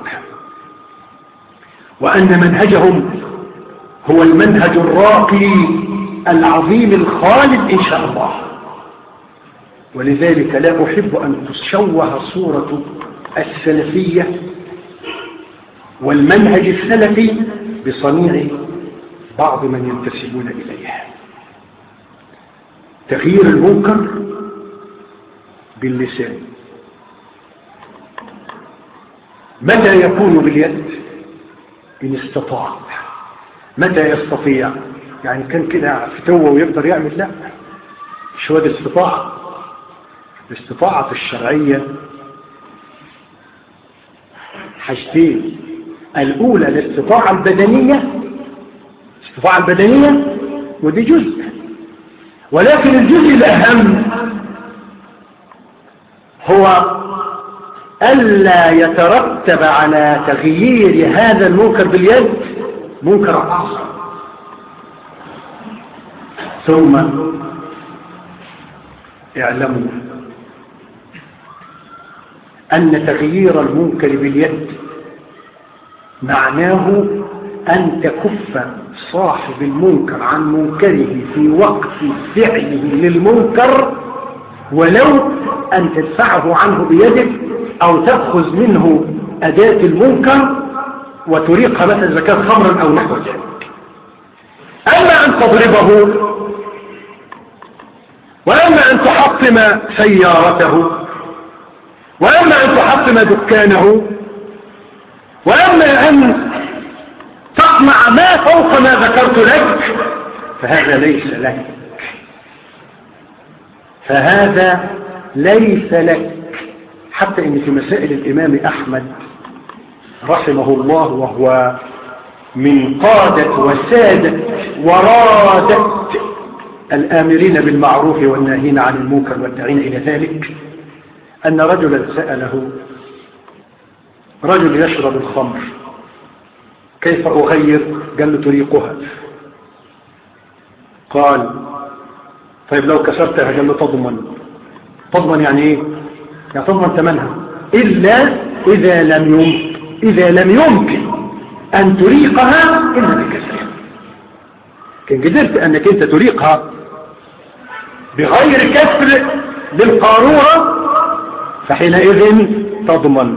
وأن منهجهم هو المنهج الراقي العظيم الخالد إن شاء الله. ولذلك لا أحب أن تشوه صورة السلفية والمنهج السلفي بصنيع بعض من ينتسبون إليه. تغيير المنكر باللسان متى يكون باليد؟ إن استطاع. متى يستطيع؟ يعني كان كده فتوه ويقدر يعمل؟ لا، شو هذا الاستطاعة. الاستطاعة الشرعية حاجتين: الأولى الاستطاعة البدنية، الاستطاعة البدنية ودي جزء، ولكن الجزء الأهم هو ألا يترتب على تغيير هذا المنكر باليد منكر آخر. ثم اعلموا أن تغيير المنكر باليد معناه أن تكف صاحب المنكر عن منكره في وقت فعله للمنكر، ولو أن تدفعه عنه بيدك أو تأخذ منه أداة المنكر وتريقها مثل إذا كان خمرا أو نحو ذلك. أما أن تضربه، وأما أن تحطم سيارته، وأما أن تحطم دكانه، وأما أن تصنع ما فوق ما ذكرت لك، فهذا ليس لك، فهذا ليس لك. حتى إن في مسائل الإمام أحمد رحمه الله، وهو من قادة وسادة ورادة الآمرين بالمعروف والناهين عن المنكر والداعين إلى ذلك، أن رجلا سأله: رجل يشرب الخمر كيف أغير؟ قال له: تريقها. قال: طيب لو كسرتها؟ قال له: تضمن. تضمن يعني ايه؟ يعني تضمن ثمنها، إلا إذا لم يمكن إذا لم يمكن أن تريقها إلا بكسرها. كان قدرت أنك أنت تريقها بغير كسر للقارورة فحينئذ تضمن.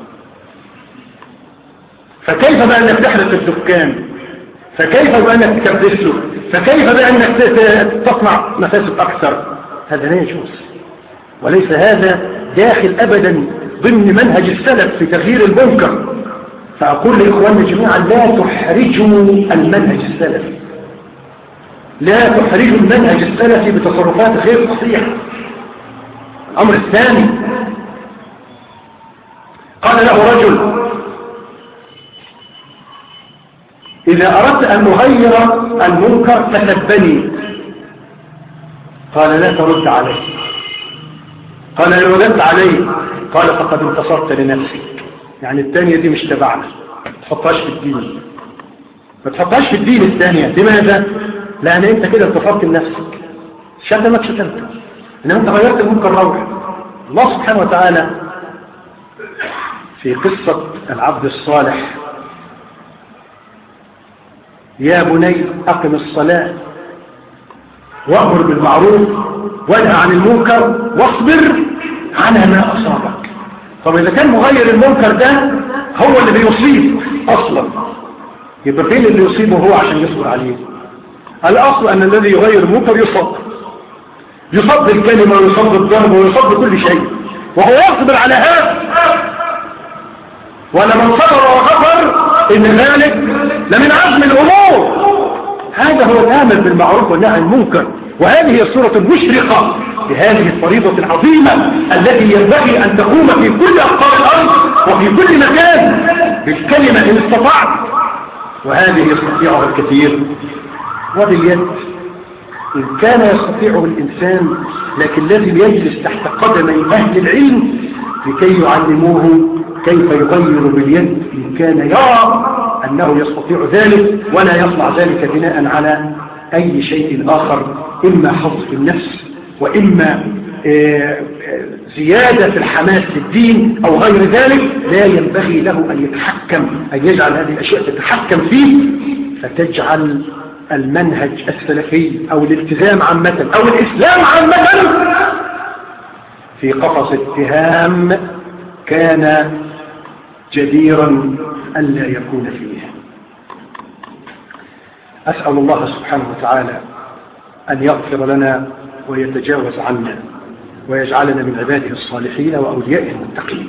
فكيف بأنك تحرق الدكان؟ فكيف بأنك تكبسه؟ فكيف بأنك تصنع مفاسد أكثر؟ هذا لا يجوز، وليس هذا داخل أبدا ضمن منهج السلف في تغيير المنكر. فأقول لإخواننا جميعا: لا تحرجوا المنهج السلفي، لا تحرجوا المنهج السلفي بتصرفات غير صحيحة. الأمر الثاني: قال له رجل: إذا أردت أن نغير المنكر فسبني. قال: لا ترد عليه. قال: لو ردت عليه قال: فقد انتصرت لنفسك. يعني الثانية دي مش تبعنا، ما تحطهاش في الدين، ما تحطهاش في الدين الثانية. لماذا؟ لأن أنت كده انتصرت لنفسك، شتمك شتمك، إنما أنت غيرت المنكر روح. الله سبحانه وتعالى في قصة العبد الصالح: يا بني أقم الصلاة وأمر بالمعروف وانهى عن المنكر واصبر على ما أصابك. طب إذا كان مغير المنكر ده هو اللي بيصيب أصلا، يبقى فين اللي يصيبه هو عشان يصبر عليه؟ الأصل أن الذي يغير المنكر يصاب، يصاب بالكلمة ويصاب بالضرب ويصاب بكل شيء، وهو يصبر على هذا. ولمن صبر وغفر إن ذلك لمن عزم الأمور. هذا هو الآمر بالمعروف والنهي عن المنكر، وهذه هي الصورة المشرقة لهذه الفريضة العظيمة التي ينبغي أن تقوم في كل أقطار الأرض وفي كل مكان بالكلمة إن استطعت، وهذه يستطيعها الكثير. وباليد إن كان يستطيعه الإنسان، لكن لازم يجلس تحت قدمي أهل العلم لكي يعلموه كيف يغير باليد إن كان يرى أنه يستطيع ذلك، ولا يصنع ذلك بناء على أي شيء آخر، إما حظ في النفس، وإما زيادة في الحماس للدين أو غير ذلك. لا ينبغي له أن يتحكم، أن يجعل هذه الأشياء تتحكم فيه، فتجعل المنهج السلفي أو الالتزام عامة أو الإسلام عامة في قفص اتهام كان جديرا ألا يكون فيه. أسأل الله سبحانه وتعالى أن يغفر لنا ويتجاوز عنا ويجعلنا من عباده الصالحين وأوليائه المتقين.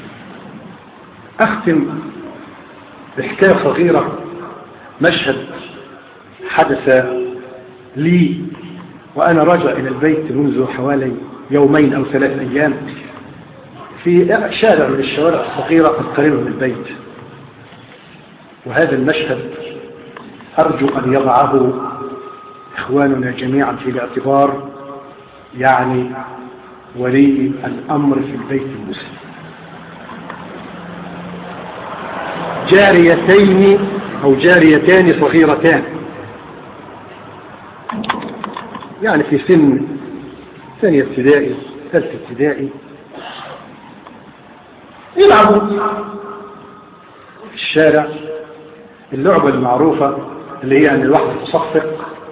أختم بحكاية صغيرة، مشهد حدث لي وأنا راجع إلى البيت منذ حوالي يومين أو ثلاث أيام في شارع من الشوارع الصغيرة القريبة من البيت. وهذا المشهد أرجو أن يضعه إخواننا جميعا في الاعتبار، يعني ولي الأمر في البيت المسلم. جاريتين أو جاريتان صغيرتان، يعني في سن ثانية ابتدائي ثالثة ابتدائي، يلعبوا في الشارع اللعبة المعروفة اللي هي أن الواحدة تصفق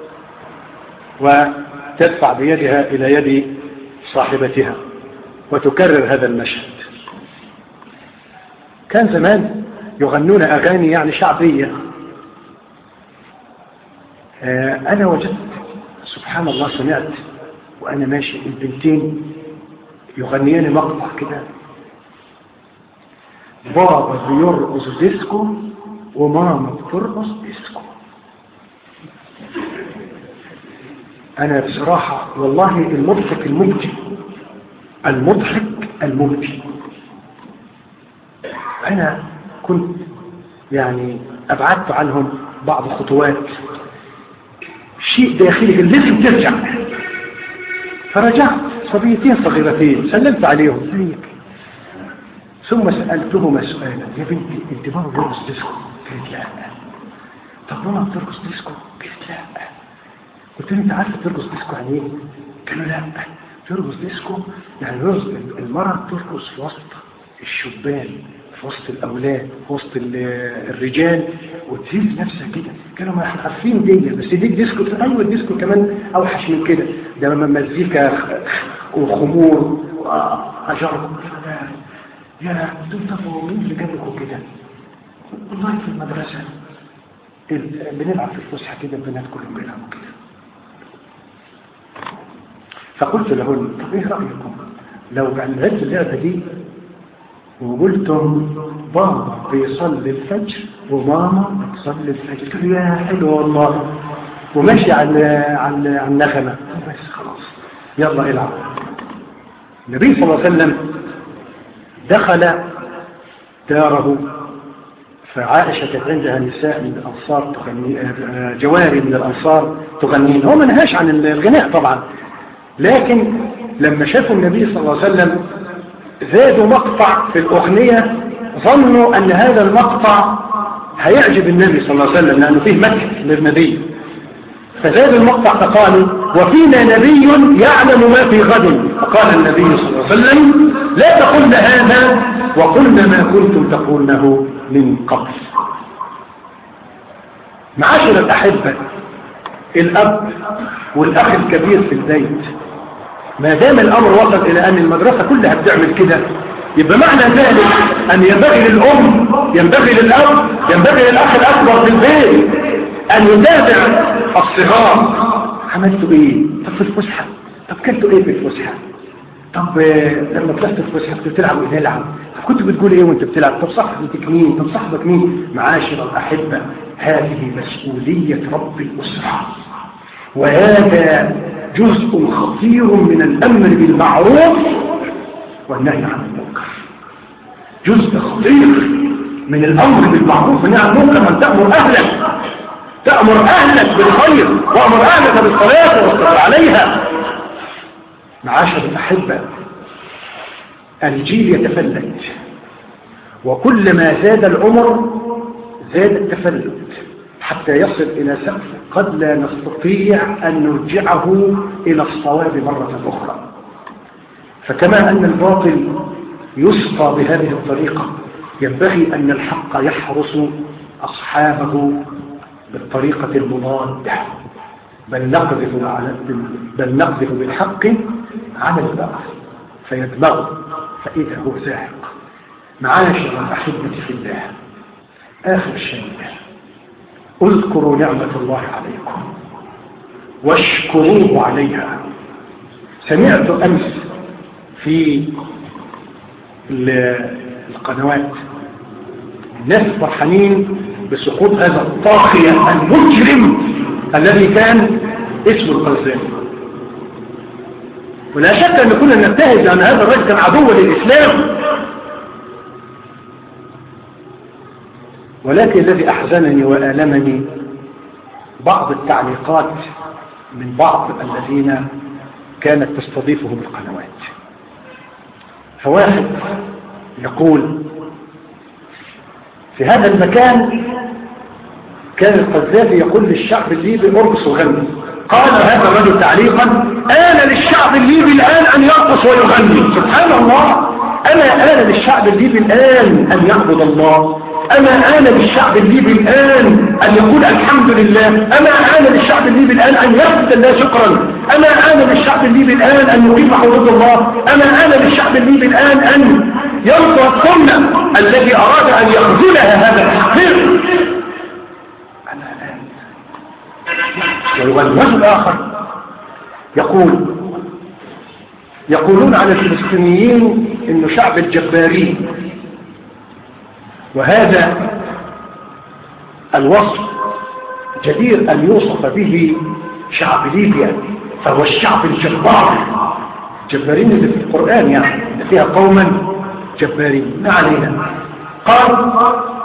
وتدفع بيدها إلى يد صاحبتها وتكرر هذا المشهد. كان زمان يغنون أغاني يعني شعبية. أنا وجدت سبحان الله، سمعت وأنا ماشي البنتين يغنيان مقطع كده: بابا بيرقص ديسكو وماما بترقص ديسكو. أنا بصراحة والله المضحك المبكي المضحك المبكي أنا كنت يعني أبعدت عنهم بعض الخطوات، شيء داخلي لازم ترجع. فرجعت، صبيتين صغيرتين، سلمت عليهم: ازيك؟ ثم سألتهما سؤالا: يا بنتي انت بابا بيرقص ديسكو؟ قالت لا. طب ماما بترقص ديسكو؟ قالت لا. قلت له انت عارفه ترقص ديسكو يعني ايه؟ قالوا لا. ترقص ديسكو يعني المرأة ترقص في وسط الشبان، في وسط الأولاد، في وسط الرجال، وتهز نفسها كده. قالوا ما احنا عارفين دي، بس دي ديسكو. ايوه الديسكو كمان اوحش من كده، ده لما مزيكا وخمور واجرب. يا دول طب مين اللي جابكم كده؟ والله في المدرسة بنلعب في الفسحة كده، البنات كلهم بيلعبوا كده. فقلت لهن: طب ايه رأيكم لو لعبت اللعبة دي وقلتم بابا بيصلي الفجر وماما بتصلي الفجر؟ قلت له يا حلو والله، وماشي على على على النغمة. بس خلاص يلا العب. النبي صلى الله عليه وسلم دخل داره، فعائشة كانت عندها نساء من الأنصار تغني، جواري من الأنصار تغنين. هو ما نهاش عن الغناء طبعا، لكن لما شافوا النبي صلى الله عليه وسلم زادوا مقطع في الأغنية، ظنوا أن هذا المقطع هيعجب النبي صلى الله عليه وسلم لأنه فيه مدح للنبي، فزادوا المقطع فقالوا: وفينا نبي يعلم ما في غد. فقال النبي صلى الله عليه وسلم: لا تقلن هذا وقلنا ما كنتم تقولنه من قبل. معاشر الأحبة، الأب والأخ الكبير في البيت، ما دام الأمر وصل إلى أن المدرسة كلها بتعمل كده، يبقى معنى ذلك أن ينبغي للأم، ينبغي للأب، ينبغي للأخ الأكبر في البيت أن يتابع الصغار. عملتوا إيه؟ طب في الفسحة؟ طب كنتوا إيه في الفسحة؟ طب لما طلعت الفسحة كنتوا بتلعبوا إيه؟ نلعب. طب كنتوا بتقول إيه وأنت بتلعب؟ طب صاحبتك مين؟ طب صاحبك مين؟ معاشر الأحبة، هذه مسؤولية رب الأسرة، وهذا جزء خطير من الأمر بالمعروف والنهي عن المنكر. جزء خطير من الأمر بالمعروف والنهي عن المنكر أن تأمر أهلك تأمر أهلك بالخير وأمر أهلك بالصلاة والصبر عليها. معاشر الأحبة، الجيل يتفلت، وكلما زاد العمر زاد التفلت حتى يصل إلى سقف قد لا نستطيع أن نرجعه إلى الصواب مرة أخرى. فكما أن الباطل يسقى بهذه الطريقة، ينبغي أن الحق يحرس أصحابه بالطريقة المضادة، بل نقذف على بل نقذف بالحق على الباطل فيدمغه فإذا هو زاهق. معاشر الأحبة في الله، آخر شيء اذكروا نعمة الله عليكم واشكروه عليها. سمعت أمس في القنوات الناس فرحانين بسقوط هذا الطاغية المجرم الذي كان اسمه القذافي، ولا شك أن كنا نبتهج أن هذا الرجل كان عدو للإسلام. ولكن الذي أحزنني وآلمني بعض التعليقات من بعض الذين كانت تستضيفهم القنوات. فواحد يقول في هذا المكان كان القذافي يقول للشعب الليبي ارقص وغني. قال هذا الرجل تعليقا: آن للشعب الليبي الآن أن يرقص ويغني. سبحان الله، أما آن للشعب الليبي الآن أن يعبد الله؟ أما آن للشعب الليبي الآن أن يقول الحمد لله؟ أما آن للشعب الليبي الآن أن يسجد الله شكرا؟ أما آن للشعب الليبي الآن أن يقيم حدود الله؟ أما آن للشعب الليبي الآن أن ينصر السنة التي أراد أن يخذلها هذا الحقير؟ أما آن. والوجه الآخر يقول يقولون على الفلسطينيين إنه شعب الجبارين، وهذا الوصف جدير أن يوصف به شعب ليبيا، فهو الشعب الجبار. جبارين اللي في القرآن يعني اللي فيها قوما جبارين. ما علينا. قال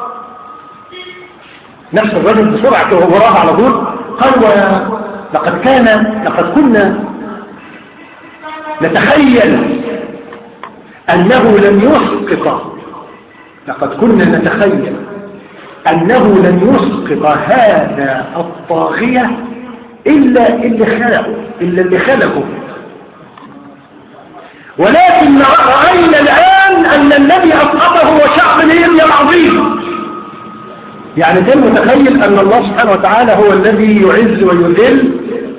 نفس الرجل بسرعة وهو وراء على طول قال: ولقد كان لقد كنا نتخيل أنه لن يسقط لقد كنا نتخيل أنه لن يسقط هذا الطاغية إلا اللي خلقه إلا اللي خلقه ولكن رأينا الآن أن الذي أسقطه هو شعب ليبيا العظيم. يعني كان متخيل أن الله سبحانه وتعالى هو الذي يعز ويذل،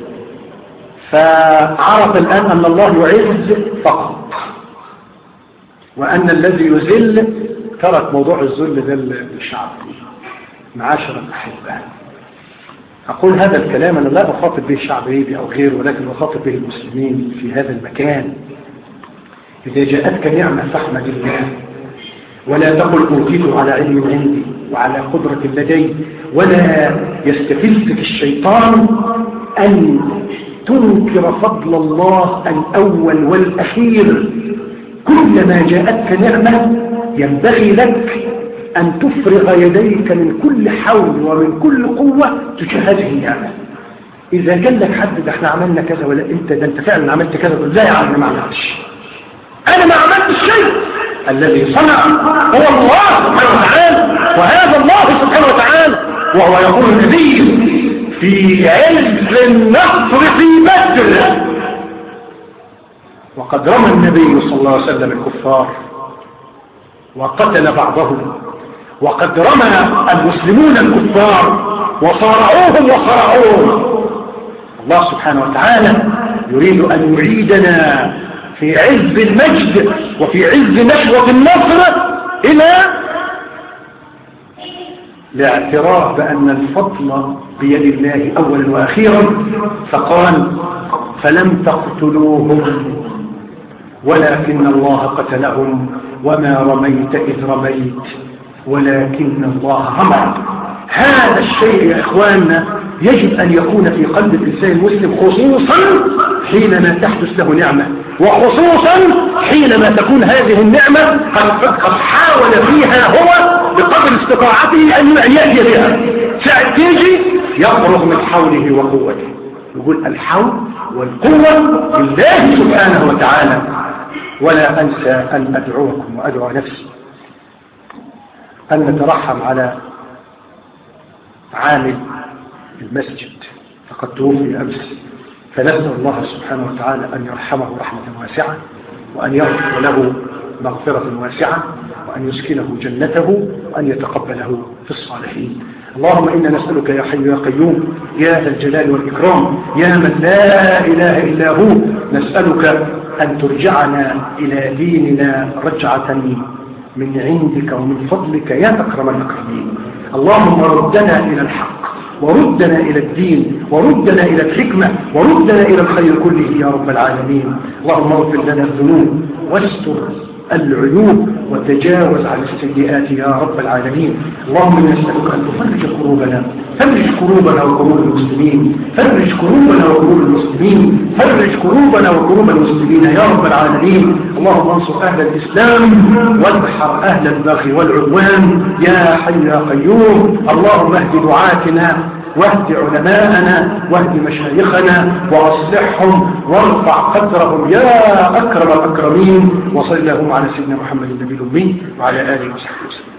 فعرف الآن أن الله يعز فقط، وأن الذي يذل ترك موضوع الذل ده للشعب. معاشر الأحبة، أقول هذا الكلام أنا لا أخاطب به الشعب ليبي أو غيره، ولكن أخاطب به المسلمين في هذا المكان. إذا جاءتك نعمة فاحمد الله، ولا تقل أوتيت على علم عندي وعلى قدرة لدي، ولا يستفزك الشيطان أن تنكر فضل الله الأول والأخير. كلما جاءتك نعمة ينبغي لك أن تفرغ يديك من كل حول ومن كل قوة تجاه هذه النعمة. إذا كان لك حد ده احنا عملنا كذا ولا انت ده انت فعلا عملت كذا، لا يا عم ما عملتش، أنا ما عملتش شيء. الذي صنع هو الله سبحانه وتعالى، وهذا الله سبحانه وتعالى. وهو يقول النبي في عز النصر في بدر، وقد رمى النبي صلى الله عليه وسلم الكفار وقتل بعضهم، وقد رمى المسلمون الكفار وصارعوهم وصرعوهم. الله سبحانه وتعالى يريد أن يعيدنا في عز المجد وفي عز نشوة النصر إلى الاعتراف بأن الفضل بيد الله أولا وأخيرا. فقال: فلم تقتلوهم ولكن الله قتلهم وما رميت إذ رميت ولكن الله رمى. هذا الشيء يا إخواننا يجب أن يكون في قلب الإنسان المسلم، خصوصا حينما تحدث له نعمة، وخصوصا حينما تكون هذه النعمة قد حاول فيها هو بقدر استطاعته أن يأتي بها، ساعة تيجي يفرغ من حوله وقوته. يقول الحول والقوة لله سبحانه وتعالى. ولا أنسى أن أدعوكم وأدعو نفسي أن نترحم على عامل المسجد فقد توفي أمس، فنسأل الله سبحانه وتعالى أن يرحمه رحمة واسعة، وأن يغفر له مغفرة واسعة، وأن يسكنه جنته، وأن يتقبله في الصالحين. اللهم إنا نسألك يا حي يا قيوم يا ذا الجلال والإكرام يا من لا إله إلا هو، نسألك أن ترجعنا إلى ديننا رجعة من عندك ومن فضلك يا أكرم الأكرمين. اللهم ردنا إلى الحق، وردنا إلى الدين، وردنا إلى الحكمة، وردنا إلى الخير كله يا رب العالمين. اللهم اغفر لنا الذنوب واستر العيوب وتجاوز عن السيئات يا رب العالمين. اللهم نسألك أن تفرج كروبنا، فرج كروبنا وكروب المسلمين، فرج كروبنا وكروب المسلمين، فرج كروبنا وكروب المسلمين يا رب العالمين. اللهم انصر أهل الإسلام وادحر أهل البغي والعدوان يا حي يا قيوم. اللهم اهد دعاتنا واهد علماءنا واهد مشايخنا وأصلحهم وارفع قدرهم يا أكرم الأكرمين. وصلى اللهم على سيدنا محمد النبي الأمي وعلى آله وصحبه وسلم.